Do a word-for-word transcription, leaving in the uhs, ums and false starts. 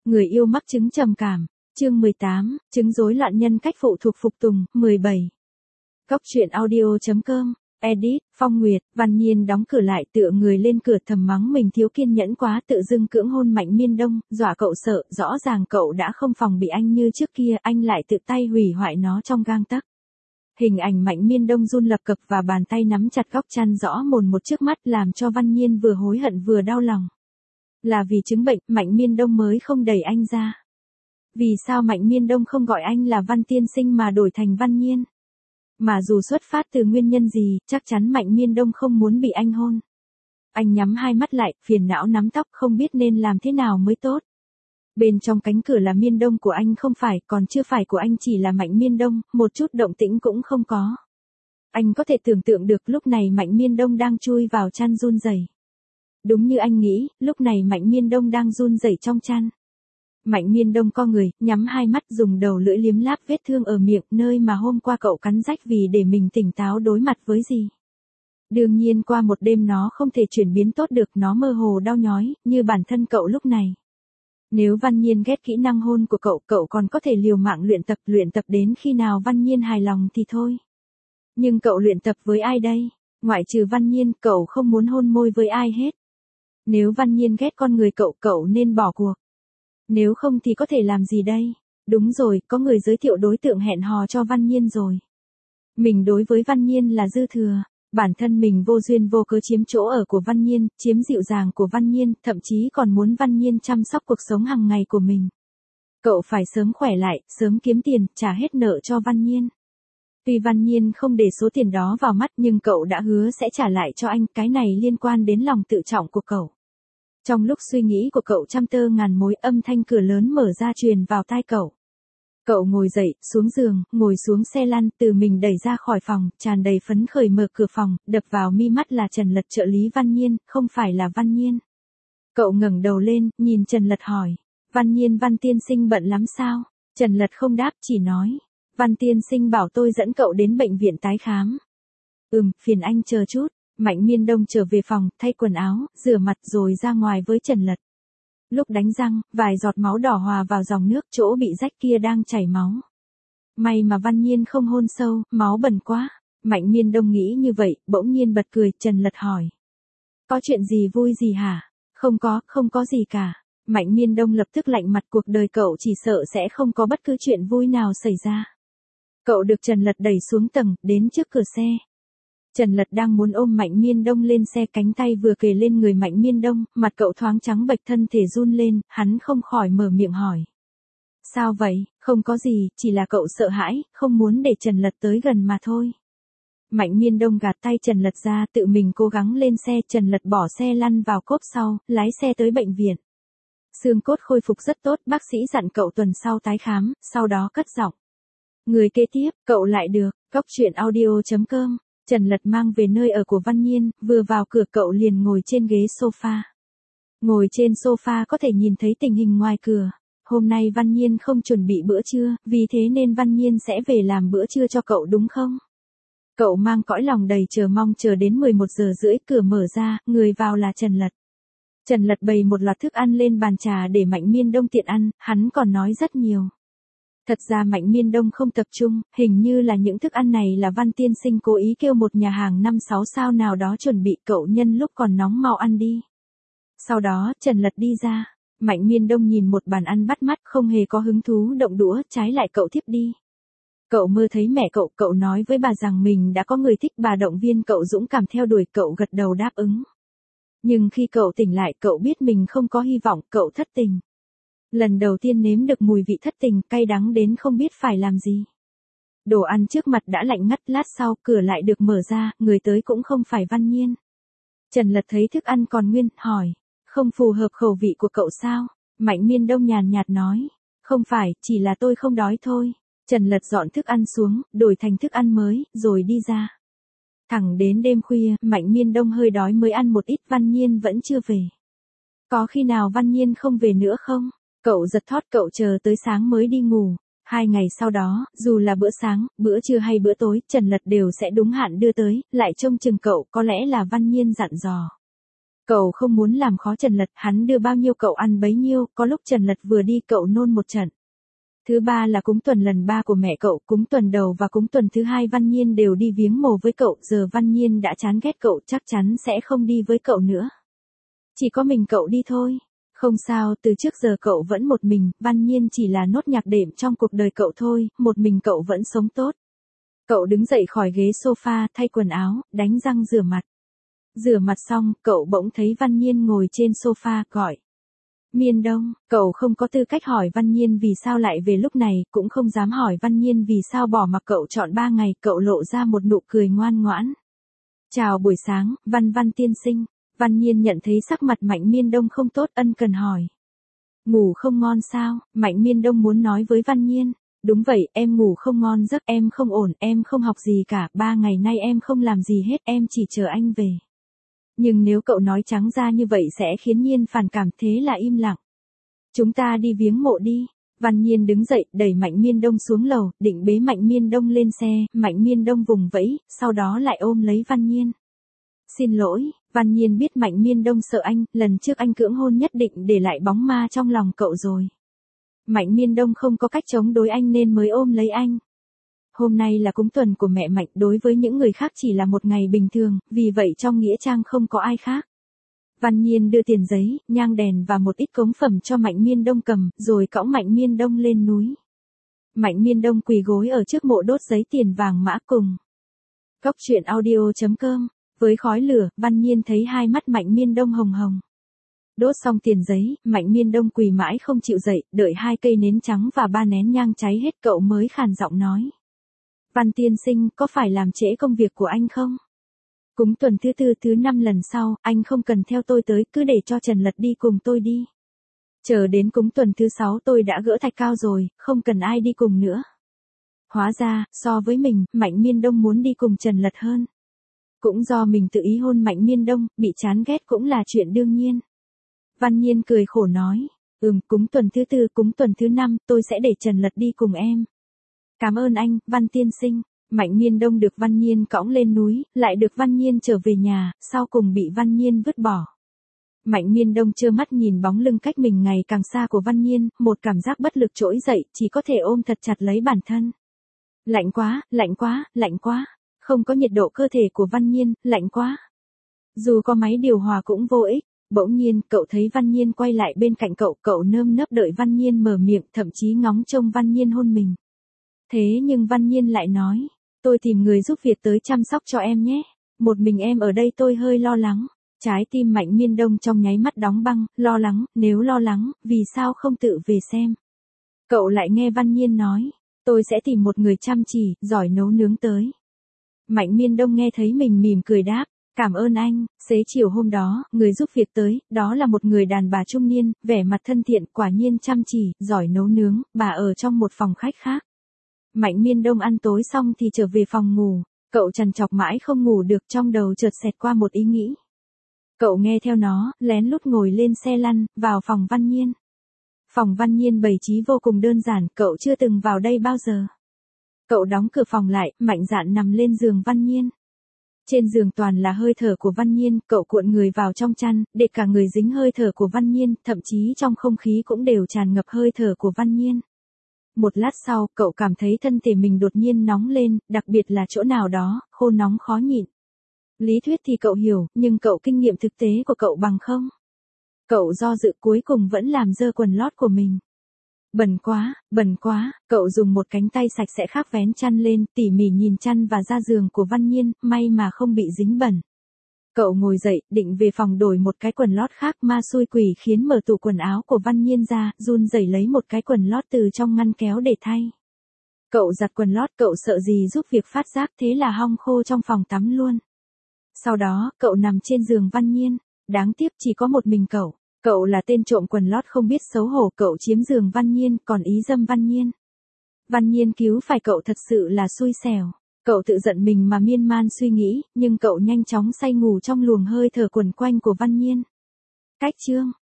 Người yêu mắc chứng trầm cảm. Chương mười tám, chứng rối loạn nhân cách phụ thuộc phục tùng. mười bảy. Góc truyện audio.com. Edit, Phong Nguyệt. Văn Nhiên đóng cửa lại, tựa người lên cửa thầm mắng mình thiếu kiên nhẫn quá, tự dưng cưỡng hôn Mạnh Miên Đông, dọa cậu sợ, rõ ràng cậu đã không phòng bị anh như trước kia, anh lại tự tay hủy hoại nó trong gang tấc. Hình ảnh Mạnh Miên Đông run lập cập và bàn tay nắm chặt góc chăn rõ mồn một trước mắt làm cho Văn Nhiên vừa hối hận vừa đau lòng. Là vì chứng bệnh, Mạnh Miên Đông mới không đẩy anh ra. Vì sao Mạnh Miên Đông không gọi anh là Văn Tiên Sinh mà đổi thành Văn Nhiên? Mà dù xuất phát từ nguyên nhân gì, chắc chắn Mạnh Miên Đông không muốn bị anh hôn. Anh nhắm hai mắt lại, phiền não nắm tóc không biết nên làm thế nào mới tốt. Bên trong cánh cửa là Miên Đông của anh không phải, còn chưa phải của anh chỉ là Mạnh Miên Đông, một chút động tĩnh cũng không có. Anh có thể tưởng tượng được lúc này Mạnh Miên Đông đang chui vào chăn run rẩy. Đúng như anh nghĩ, lúc này Mạnh Miên Đông đang run rẩy trong chăn. Mạnh Miên Đông co người, nhắm hai mắt dùng đầu lưỡi liếm láp vết thương ở miệng, nơi mà hôm qua cậu cắn rách vì để mình tỉnh táo đối mặt với gì. Đương nhiên qua một đêm nó không thể chuyển biến tốt được, nó mơ hồ đau nhói, như bản thân cậu lúc này. Nếu Văn Nhiên ghét kỹ năng hôn của cậu, cậu còn có thể liều mạng luyện tập, luyện tập đến khi nào Văn Nhiên hài lòng thì thôi. Nhưng cậu luyện tập với ai đây? Ngoại trừ Văn Nhiên, cậu không muốn hôn môi với ai hết. Nếu Văn Nhiên ghét con người cậu, cậu nên bỏ cuộc. Nếu không thì có thể làm gì đây? Đúng rồi, có người giới thiệu đối tượng hẹn hò cho Văn Nhiên rồi. Mình đối với Văn Nhiên là dư thừa. Bản thân mình vô duyên vô cớ chiếm chỗ ở của Văn Nhiên, chiếm dịu dàng của Văn Nhiên, thậm chí còn muốn Văn Nhiên chăm sóc cuộc sống hàng ngày của mình. Cậu phải sớm khỏe lại, sớm kiếm tiền, trả hết nợ cho Văn Nhiên. Tuy Văn Nhiên không để số tiền đó vào mắt nhưng cậu đã hứa sẽ trả lại cho anh, cái này liên quan đến lòng tự trọng của cậu. Trong lúc suy nghĩ của cậu trăm tơ ngàn mối, âm thanh cửa lớn mở ra truyền vào tai cậu. Cậu ngồi dậy, xuống giường, ngồi xuống xe lăn, từ mình đẩy ra khỏi phòng, tràn đầy phấn khởi mở cửa phòng, đập vào mi mắt là Trần Lật trợ lý Văn Nhiên, không phải là Văn Nhiên. Cậu ngẩng đầu lên, nhìn Trần Lật hỏi, Văn Nhiên Văn Tiên Sinh bận lắm sao? Trần Lật không đáp, chỉ nói, Văn Tiên Sinh bảo tôi dẫn cậu đến bệnh viện tái khám. Ừm, phiền anh chờ chút. Mạnh Miên Đông trở về phòng, thay quần áo, rửa mặt rồi ra ngoài với Trần Lật. Lúc đánh răng, vài giọt máu đỏ hòa vào dòng nước, chỗ bị rách kia đang chảy máu. May mà Văn Nhiên không hôn sâu, máu bẩn quá. Mạnh Miên Đông nghĩ như vậy, bỗng nhiên bật cười, Trần Lật hỏi. Có chuyện gì vui gì hả? Không có, không có gì cả. Mạnh Miên Đông lập tức lạnh mặt, cuộc đời cậu chỉ sợ sẽ không có bất cứ chuyện vui nào xảy ra. Cậu được Trần Lật đẩy xuống tầng, đến trước cửa xe. Trần Lật đang muốn ôm Mạnh Miên Đông lên xe, cánh tay vừa kề lên người Mạnh Miên Đông, mặt cậu thoáng trắng bệch, thân thể run lên, hắn không khỏi mở miệng hỏi. Sao vậy? Không có gì, chỉ là cậu sợ hãi, không muốn để Trần Lật tới gần mà thôi. Mạnh Miên Đông gạt tay Trần Lật ra, tự mình cố gắng lên xe, Trần Lật bỏ xe lăn vào cốp sau, lái xe tới bệnh viện. Xương cốt khôi phục rất tốt, bác sĩ dặn cậu tuần sau tái khám, sau đó cất giọng. Người kế tiếp, cậu lại được, góc truyện audio.com. Trần Lật mang về nơi ở của Văn Nhiên, vừa vào cửa cậu liền ngồi trên ghế sofa. Ngồi trên sofa có thể nhìn thấy tình hình ngoài cửa. Hôm nay Văn Nhiên không chuẩn bị bữa trưa, vì thế nên Văn Nhiên sẽ về làm bữa trưa cho cậu đúng không? Cậu mang cõi lòng đầy chờ mong chờ đến mười một giờ rưỡi, cửa mở ra, người vào là Trần Lật. Trần Lật bày một loạt thức ăn lên bàn trà để Mạnh Miên Đông tiện ăn, hắn còn nói rất nhiều. Thật ra Mạnh Miên Đông không tập trung, hình như là những thức ăn này là Văn Tiên Sinh cố ý kêu một nhà hàng năm sáu sao nào đó chuẩn bị, cậu nhân lúc còn nóng mau ăn đi. Sau đó, Trần Lật đi ra, Mạnh Miên Đông nhìn một bàn ăn bắt mắt, không hề có hứng thú động đũa, trái lại cậu thiếp đi. Cậu mơ thấy mẹ cậu, cậu nói với bà rằng mình đã có người thích, bà động viên cậu dũng cảm theo đuổi, cậu gật đầu đáp ứng. Nhưng khi cậu tỉnh lại, cậu biết mình không có hy vọng, cậu thất tình. Lần đầu tiên nếm được mùi vị thất tình, cay đắng đến không biết phải làm gì. Đồ ăn trước mặt đã lạnh ngắt, lát sau, cửa lại được mở ra, người tới cũng không phải Văn Nhiên. Trần Lật thấy thức ăn còn nguyên, hỏi, không phù hợp khẩu vị của cậu sao? Mạnh Miên Đông nhàn nhạt nói, không phải, chỉ là tôi không đói thôi. Trần Lật dọn thức ăn xuống, đổi thành thức ăn mới, rồi đi ra. Thẳng đến đêm khuya, Mạnh Miên Đông hơi đói mới ăn một ít, Văn Nhiên vẫn chưa về. Có khi nào Văn Nhiên không về nữa không? Cậu giật thót, cậu chờ tới sáng mới đi ngủ. Hai ngày sau đó, dù là bữa sáng, bữa trưa hay bữa tối, Trần Lật đều sẽ đúng hạn đưa tới, lại trông chừng cậu, có lẽ là Văn Nhiên dặn dò. Cậu không muốn làm khó Trần Lật, hắn đưa bao nhiêu cậu ăn bấy nhiêu, có lúc Trần Lật vừa đi cậu nôn một trận. Thứ ba là cúng tuần lần ba của mẹ cậu, cúng tuần đầu và cúng tuần thứ hai Văn Nhiên đều đi viếng mồ với cậu, giờ Văn Nhiên đã chán ghét cậu, chắc chắn sẽ không đi với cậu nữa. Chỉ có mình cậu đi thôi. Không sao, từ trước giờ cậu vẫn một mình, Văn Nhiên chỉ là nốt nhạc đệm trong cuộc đời cậu thôi, một mình cậu vẫn sống tốt. Cậu đứng dậy khỏi ghế sofa, thay quần áo, đánh răng rửa mặt. Rửa mặt xong, cậu bỗng thấy Văn Nhiên ngồi trên sofa, gọi. Miên Đông, cậu không có tư cách hỏi Văn Nhiên vì sao lại về lúc này, cũng không dám hỏi Văn Nhiên vì sao bỏ mặc cậu chọn ba ngày, cậu lộ ra một nụ cười ngoan ngoãn. Chào buổi sáng, Văn Văn tiên sinh. Văn Nhiên nhận thấy sắc mặt Mạnh Miên Đông không tốt, ân cần hỏi. Ngủ không ngon sao? Mạnh Miên Đông muốn nói với Văn Nhiên. Đúng vậy, em ngủ không ngon giấc, em không ổn, em không học gì cả, ba ngày nay em không làm gì hết, em chỉ chờ anh về. Nhưng nếu cậu nói trắng ra như vậy sẽ khiến Nhiên phản cảm, thế là im lặng. Chúng ta đi viếng mộ đi. Văn Nhiên đứng dậy, đẩy Mạnh Miên Đông xuống lầu, định bế Mạnh Miên Đông lên xe, Mạnh Miên Đông vùng vẫy, sau đó lại ôm lấy Văn Nhiên. Xin lỗi, Văn Nhiên biết Mạnh Miên Đông sợ anh, lần trước anh cưỡng hôn nhất định để lại bóng ma trong lòng cậu rồi. Mạnh Miên Đông không có cách chống đối anh nên mới ôm lấy anh. Hôm nay là cúng tuần của mẹ Mạnh, đối với những người khác chỉ là một ngày bình thường, vì vậy trong nghĩa trang không có ai khác. Văn Nhiên đưa tiền giấy, nhang đèn và một ít cống phẩm cho Mạnh Miên Đông cầm, rồi cõng Mạnh Miên Đông lên núi. Mạnh Miên Đông quỳ gối ở trước mộ đốt giấy tiền vàng mã cùng. Góc truyện audio chấm com. Với khói lửa, Văn Nhiên thấy hai mắt Mạnh Miên Đông hồng hồng. Đốt xong tiền giấy, Mạnh Miên Đông quỳ mãi không chịu dậy, đợi hai cây nến trắng và ba nén nhang cháy hết cậu mới khàn giọng nói. Văn tiên sinh, có phải làm trễ công việc của anh không? Cúng tuần thứ tư thứ năm lần sau, anh không cần theo tôi tới, cứ để cho Trần Lật đi cùng tôi đi. Chờ đến cúng tuần thứ sáu tôi đã gỡ thạch cao rồi, không cần ai đi cùng nữa. Hóa ra, so với mình, Mạnh Miên Đông muốn đi cùng Trần Lật hơn. Cũng do mình tự ý hôn Mạnh Miên Đông, bị chán ghét cũng là chuyện đương nhiên. Văn Nhiên cười khổ nói, ừm, cúng tuần thứ tư, cúng tuần thứ năm, tôi sẽ để Trần Lật đi cùng em. Cảm ơn anh, Văn tiên sinh. Mạnh Miên Đông được Văn Nhiên cõng lên núi, lại được Văn Nhiên trở về nhà, sau cùng bị Văn Nhiên vứt bỏ. Mạnh Miên Đông trơ mắt nhìn bóng lưng cách mình ngày càng xa của Văn Nhiên, một cảm giác bất lực trỗi dậy, chỉ có thể ôm thật chặt lấy bản thân. Lạnh quá, lạnh quá, lạnh quá. Không có nhiệt độ cơ thể của Văn Nhiên, lạnh quá. Dù có máy điều hòa cũng vô ích. Bỗng nhiên, cậu thấy Văn Nhiên quay lại bên cạnh cậu, cậu nơm nớp đợi Văn Nhiên mở miệng, thậm chí ngóng trông Văn Nhiên hôn mình. Thế nhưng Văn Nhiên lại nói, tôi tìm người giúp việc tới chăm sóc cho em nhé. Một mình em ở đây tôi hơi lo lắng. Trái tim Mạnh Miên Đông trong nháy mắt đóng băng, lo lắng, nếu lo lắng, vì sao không tự về xem. Cậu lại nghe Văn Nhiên nói, tôi sẽ tìm một người chăm chỉ, giỏi nấu nướng tới. Mạnh Miên Đông nghe thấy mình mỉm cười đáp, cảm ơn anh. Xế chiều hôm đó, người giúp việc tới, đó là một người đàn bà trung niên, vẻ mặt thân thiện, quả nhiên chăm chỉ, giỏi nấu nướng, bà ở trong một phòng khách khác. Mạnh Miên Đông ăn tối xong thì trở về phòng ngủ, cậu trằn trọc mãi không ngủ được, trong đầu chợt xẹt qua một ý nghĩ. Cậu nghe theo nó, lén lút ngồi lên xe lăn, vào phòng Văn Nhiên. Phòng Văn Nhiên bày trí vô cùng đơn giản, cậu chưa từng vào đây bao giờ. Cậu đóng cửa phòng lại, mạnh dạn nằm lên giường Văn Nhiên. Trên giường toàn là hơi thở của Văn Nhiên, cậu cuộn người vào trong chăn, để cả người dính hơi thở của Văn Nhiên, thậm chí trong không khí cũng đều tràn ngập hơi thở của Văn Nhiên. Một lát sau, cậu cảm thấy thân thể mình đột nhiên nóng lên, đặc biệt là chỗ nào đó, khô nóng khó nhịn. Lý thuyết thì cậu hiểu, nhưng cậu kinh nghiệm thực tế của cậu bằng không. Cậu do dự cuối cùng vẫn làm dơ quần lót của mình. Bẩn quá, bẩn quá, cậu dùng một cánh tay sạch sẽ khác vén chăn lên, tỉ mỉ nhìn chăn và da giường của Văn Nhiên, may mà không bị dính bẩn. Cậu ngồi dậy, định về phòng đổi một cái quần lót khác, ma xui quỷ khiến mở tủ quần áo của Văn Nhiên ra, run rẩy lấy một cái quần lót từ trong ngăn kéo để thay. Cậu giặt quần lót, cậu sợ gì giúp việc phát giác, thế là hong khô trong phòng tắm luôn. Sau đó, cậu nằm trên giường Văn Nhiên, đáng tiếc chỉ có một mình cậu. Cậu là tên trộm quần lót không biết xấu hổ, cậu chiếm giường Văn Nhiên, còn ý dâm Văn Nhiên. Văn Nhiên cứu phải cậu thật sự là xui xẻo. Cậu tự giận mình mà miên man suy nghĩ, nhưng cậu nhanh chóng say ngủ trong luồng hơi thở quẩn quanh của Văn Nhiên. Cách chương